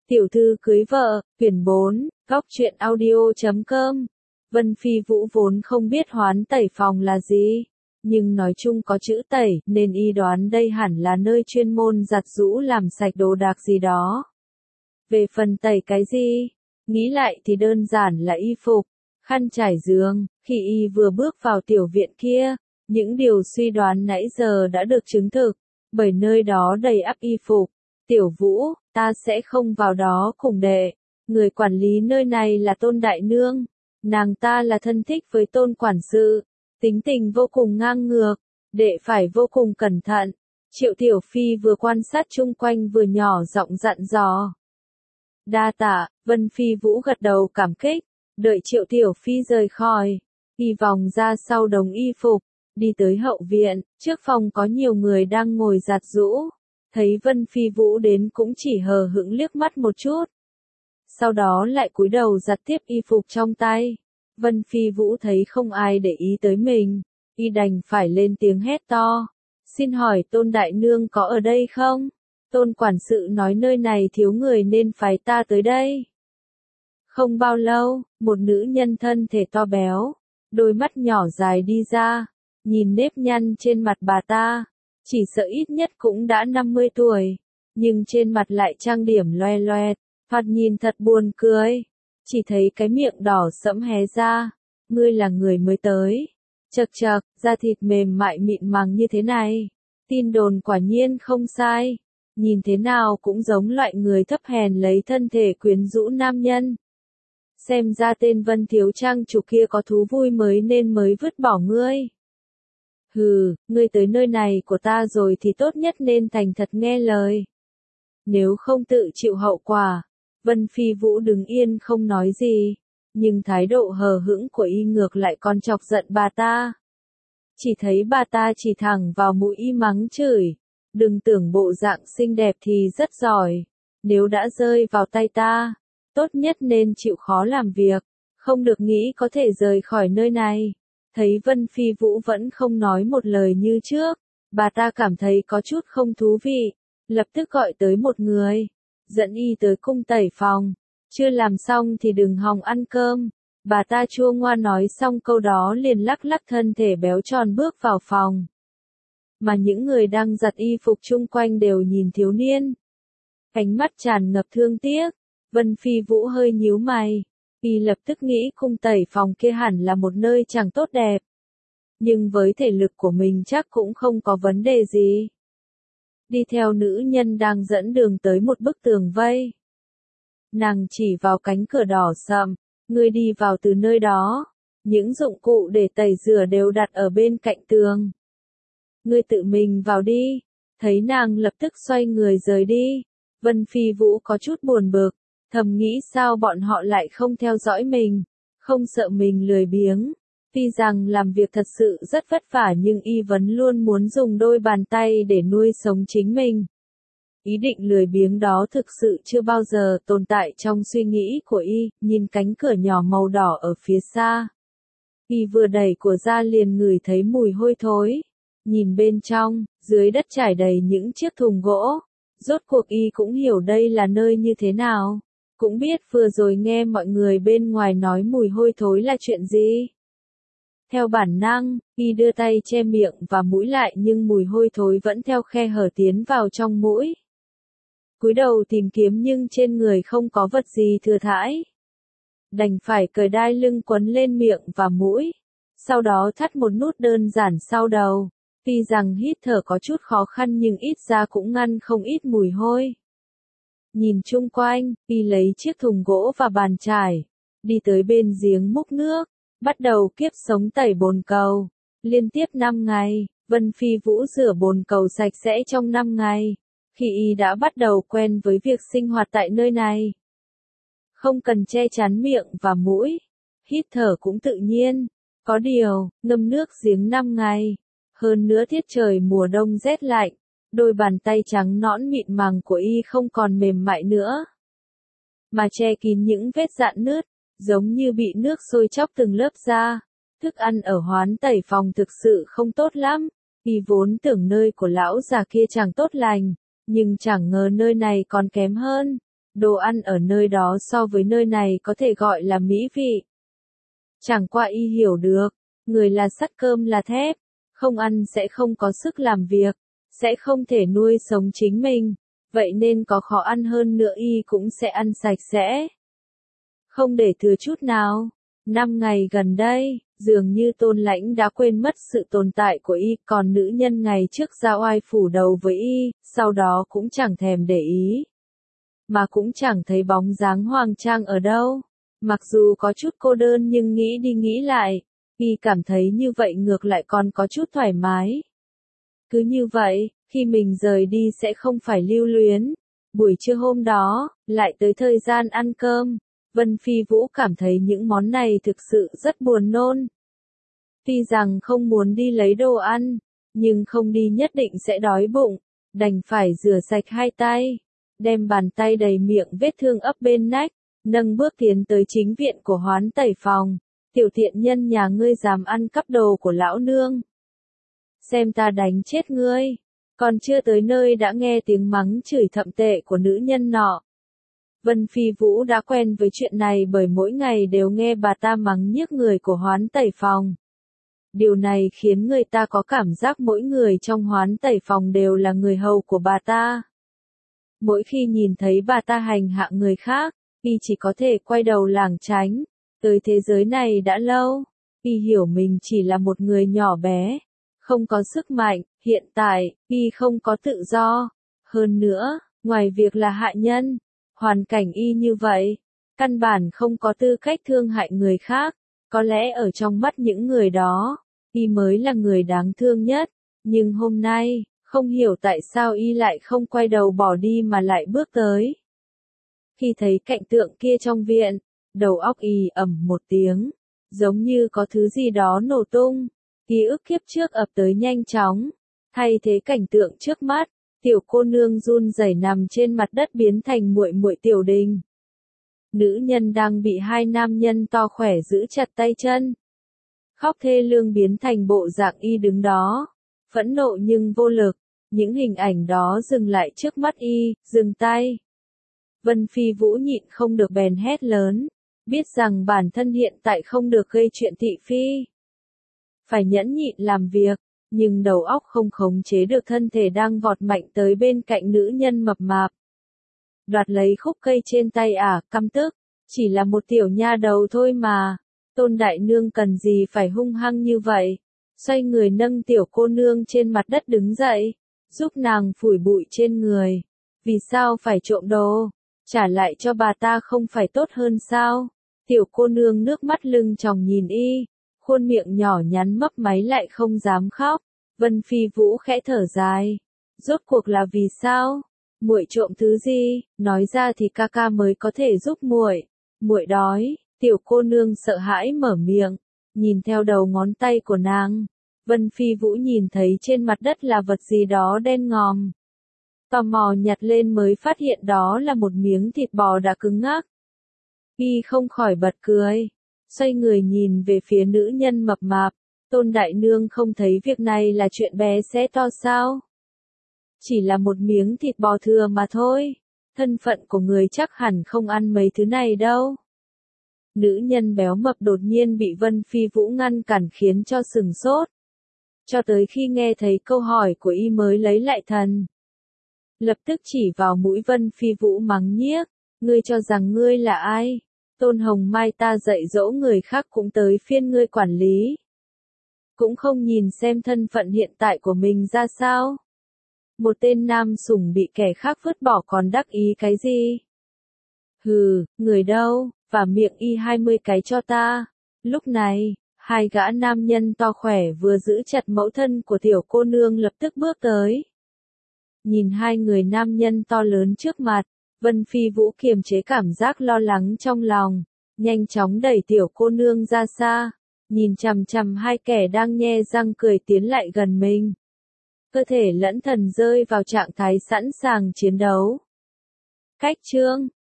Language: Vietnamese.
Tiểu thư cưới vợ, quyển 4, góc truyện audio.com. Vân Phi Vũ vốn không biết hoán tẩy phòng là gì, nhưng nói chung có chữ tẩy nên y đoán đây hẳn là nơi chuyên môn giặt giũ làm sạch đồ đạc gì đó. Về phần tẩy cái gì, nghĩ lại thì đơn giản là y phục, khăn trải giường. Khi y vừa bước vào tiểu viện kia, những điều suy đoán nãy giờ đã được chứng thực, bởi nơi đó đầy ắp y phục. Tiểu Vũ, ta sẽ không vào đó cùng đệ. Người quản lý nơi này là Tôn Đại Nương. Nàng ta là thân thích với Tôn quản sự. Tính tình vô cùng ngang ngược. Đệ phải vô cùng cẩn thận. Triệu Tiểu Phi vừa quan sát chung quanh vừa nhỏ giọng dặn dò. Đa tạ, Vân Phi Vũ gật đầu cảm kích. Đợi Triệu Tiểu Phi rời khỏi, y vòng ra sau đống y phục, đi tới hậu viện. Trước phòng có nhiều người đang ngồi giặt giũ. Thấy Vân Phi Vũ đến cũng chỉ hờ hững liếc mắt một chút. Sau đó lại cúi đầu giặt tiếp y phục trong tay. Vân Phi Vũ thấy không ai để ý tới mình, y đành phải lên tiếng hét to. Xin hỏi Tôn Đại Nương có ở đây không? Tôn quản sự nói nơi này thiếu người nên phái ta tới đây. Không bao lâu, một nữ nhân thân thể to béo, đôi mắt nhỏ dài đi ra, nhìn nếp nhăn trên mặt bà ta. Chỉ sợ ít nhất cũng đã 50 tuổi, nhưng trên mặt lại trang điểm loe loẹt, thoạt nhìn thật buồn cười. Chỉ thấy cái miệng đỏ sẫm hé ra. Ngươi là người mới tới. Chậc chậc, da thịt mềm mại mịn màng như thế này. Tin đồn quả nhiên không sai. Nhìn thế nào cũng giống loại người thấp hèn lấy thân thể quyến rũ nam nhân. Xem ra tên Vân Thiếu Trang chủ kia có thú vui mới nên mới vứt bỏ ngươi. Hừ, ngươi tới nơi này của ta rồi thì tốt nhất nên thành thật nghe lời. Nếu không tự chịu hậu quả. Vân Phi Vũ đứng yên không nói gì, nhưng thái độ hờ hững của y ngược lại còn chọc giận bà ta. Chỉ thấy bà ta chỉ thẳng vào mũi y mắng chửi. Đừng tưởng bộ dạng xinh đẹp thì rất giỏi. Nếu đã rơi vào tay ta, tốt nhất nên chịu khó làm việc, không được nghĩ có thể rời khỏi nơi này. Thấy Vân Phi Vũ vẫn không nói một lời như trước, bà ta cảm thấy có chút không thú vị, lập tức gọi tới một người, dẫn y tới cung tẩy phòng. Chưa làm xong thì đừng hòng ăn cơm. Bà ta chua ngoa nói xong câu đó liền lắc lắc thân thể béo tròn bước vào phòng. Mà những người đang giặt y phục chung quanh đều nhìn thiếu niên, ánh mắt tràn ngập thương tiếc. Vân Phi Vũ hơi nhíu mày. Y lập tức nghĩ cung tẩy phòng kia hẳn là một nơi chẳng tốt đẹp. Nhưng với thể lực của mình chắc cũng không có vấn đề gì. Đi theo nữ nhân đang dẫn đường tới một bức tường vây. Nàng chỉ vào cánh cửa đỏ sậm. Ngươi đi vào từ nơi đó. Những dụng cụ để tẩy rửa đều đặt ở bên cạnh tường. Ngươi tự mình vào đi. Thấy nàng lập tức xoay người rời đi. Vân Phi Vũ có chút buồn bực. Thầm nghĩ sao bọn họ lại không theo dõi mình, không sợ mình lười biếng. Tuy rằng làm việc thật sự rất vất vả nhưng y vẫn luôn muốn dùng đôi bàn tay để nuôi sống chính mình. Ý định lười biếng đó thực sự chưa bao giờ tồn tại trong suy nghĩ của y. Nhìn cánh cửa nhỏ màu đỏ ở phía xa, y vừa đẩy của ra liền ngửi thấy mùi hôi thối. Nhìn bên trong, dưới đất trải đầy những chiếc thùng gỗ. Rốt cuộc y cũng hiểu đây là nơi như thế nào. Cũng biết vừa rồi nghe mọi người bên ngoài nói mùi hôi thối là chuyện gì. Theo bản năng, y đưa tay che miệng và mũi lại nhưng mùi hôi thối vẫn theo khe hở tiến vào trong mũi. Cúi đầu tìm kiếm nhưng trên người không có vật gì thừa thãi. Đành phải cởi đai lưng quấn lên miệng và mũi. Sau đó thắt một nút đơn giản sau đầu. Tuy rằng hít thở có chút khó khăn nhưng ít ra cũng ngăn không ít mùi hôi. Nhìn chung quanh, y lấy chiếc thùng gỗ và bàn chải, đi tới bên giếng múc nước, bắt đầu kiếp sống tẩy bồn cầu. Liên tiếp 5 ngày, Vân Phi Vũ rửa bồn cầu sạch sẽ trong 5 ngày, khi y đã bắt đầu quen với việc sinh hoạt tại nơi này. Không cần che chắn miệng và mũi, hít thở cũng tự nhiên. Có điều, ngâm nước giếng 5 ngày, hơn nữa tiết trời mùa đông rét lạnh. Đôi bàn tay trắng nõn mịn màng của y không còn mềm mại nữa, mà che kín những vết rạn nứt, giống như bị nước sôi chóc từng lớp ra. Thức ăn ở hoán tẩy phòng thực sự không tốt lắm. Y vốn tưởng nơi của lão già kia chẳng tốt lành, nhưng chẳng ngờ nơi này còn kém hơn. Đồ ăn ở nơi đó so với nơi này có thể gọi là mỹ vị. Chẳng qua y hiểu được, người là sắt cơm là thép, không ăn sẽ không có sức làm việc, sẽ không thể nuôi sống chính mình, vậy nên có khó ăn hơn nữa y cũng sẽ ăn sạch sẽ. Không để thừa chút nào. 5 ngày gần đây, dường như Tôn Lãnh đã quên mất sự tồn tại của y, còn nữ nhân ngày trước ra oai phủ đầu với y, sau đó cũng chẳng thèm để ý. Mà cũng chẳng thấy bóng dáng Hoàng Trang ở đâu. Mặc dù có chút cô đơn nhưng nghĩ đi nghĩ lại, y cảm thấy như vậy ngược lại còn có chút thoải mái. Cứ như vậy, khi mình rời đi sẽ không phải lưu luyến. Buổi trưa hôm đó, lại tới thời gian ăn cơm. Vân Phi Vũ cảm thấy những món này thực sự rất buồn nôn. Tuy rằng không muốn đi lấy đồ ăn, nhưng không đi nhất định sẽ đói bụng, đành phải rửa sạch hai tay, đem bàn tay đầy miệng vết thương ấp bên nách, nâng bước tiến tới chính viện của Hoán Tẩy Phòng. Tiểu thiện nhân nhà ngươi dám ăn cắp đồ của lão nương. Xem ta đánh chết ngươi. Còn chưa tới nơi đã nghe tiếng mắng chửi thậm tệ của nữ nhân nọ. Vân Phi Vũ đã quen với chuyện này bởi mỗi ngày đều nghe bà ta mắng nhiếc người của Hoán Tẩy Phòng. Điều này khiến người ta có cảm giác mỗi người trong Hoán Tẩy Phòng đều là người hầu của bà ta. Mỗi khi nhìn thấy bà ta hành hạ người khác, y chỉ có thể quay đầu lảng tránh. Tới thế giới này đã lâu, y hiểu mình chỉ là một người nhỏ bé, không có sức mạnh, hiện tại, y không có tự do. Hơn nữa, ngoài việc là hạ nhân, hoàn cảnh y như vậy, căn bản không có tư cách thương hại người khác, có lẽ ở trong mắt những người đó, y mới là người đáng thương nhất, nhưng hôm nay, không hiểu tại sao y lại không quay đầu bỏ đi mà lại bước tới. Khi thấy cảnh tượng kia trong viện, đầu óc y ầm một tiếng, giống như có thứ gì đó nổ tung, ký ức kiếp trước ập tới nhanh chóng, thay thế cảnh tượng trước mắt, tiểu cô nương run rẩy nằm trên mặt đất biến thành muội muội Tiểu Đình. Nữ nhân đang bị hai nam nhân to khỏe giữ chặt tay chân. Khóc thê lương biến thành bộ dạng y đứng đó, phẫn nộ nhưng vô lực, những hình ảnh đó dừng lại trước mắt y, dừng tay. Vân Phi Vũ nhịn không được bèn hét lớn, biết rằng bản thân hiện tại không được gây chuyện thị phi. Phải nhẫn nhịn làm việc, nhưng đầu óc không khống chế được thân thể đang vọt mạnh tới bên cạnh nữ nhân mập mạp. Đoạt lấy khúc cây trên tay căm tức, chỉ là một tiểu nha đầu thôi mà, Tôn đại nương cần gì phải hung hăng như vậy. Xoay người nâng tiểu cô nương trên mặt đất đứng dậy, giúp nàng phủi bụi trên người. Vì sao phải trộm đồ? Trả lại cho bà ta không phải tốt hơn sao? Tiểu cô nương nước mắt lưng tròng nhìn y, khuôn miệng nhỏ nhắn mấp máy lại không dám khóc. Vân Phi Vũ khẽ thở dài. Rốt cuộc là vì sao? Muội trộm thứ gì? Nói ra thì ca ca mới có thể giúp muội. Muội đói. Tiểu cô nương sợ hãi mở miệng, nhìn theo đầu ngón tay của nàng. Vân Phi Vũ nhìn thấy trên mặt đất là vật gì đó đen ngòm. Tò mò nhặt lên mới phát hiện đó là một miếng thịt bò đã cứng ngắc. Y không khỏi bật cười, xoay người nhìn về phía nữ nhân mập mạp. Tôn đại nương không thấy việc này là chuyện bé xé to sao? Chỉ là một miếng thịt bò thừa mà thôi. Thân phận của người chắc hẳn không ăn mấy thứ này đâu. Nữ nhân béo mập đột nhiên bị Vân Phi Vũ ngăn cản khiến cho sừng sốt. Cho tới khi nghe thấy câu hỏi của y mới lấy lại thần. Lập tức chỉ vào mũi Vân Phi Vũ mắng nhiếc. Ngươi cho rằng ngươi là ai? Tôn Hồng Mai ta dạy dỗ người khác cũng tới phiên ngươi quản lý. Cũng không nhìn xem thân phận hiện tại của mình ra sao. Một tên nam sủng bị kẻ khác vứt bỏ còn đắc ý cái gì? Hừ, người đâu, và miệng y 20 cái cho ta. Lúc này, hai gã nam nhân to khỏe vừa giữ chặt mẫu thân của tiểu cô nương lập tức bước tới. Nhìn hai người nam nhân to lớn trước mặt, Vân Phi Vũ kiềm chế cảm giác lo lắng trong lòng, nhanh chóng đẩy tiểu cô nương ra xa, nhìn chằm chằm hai kẻ đang nhe răng cười tiến lại gần mình. Cơ thể lẫn thần rơi vào trạng thái sẵn sàng chiến đấu. Cách chương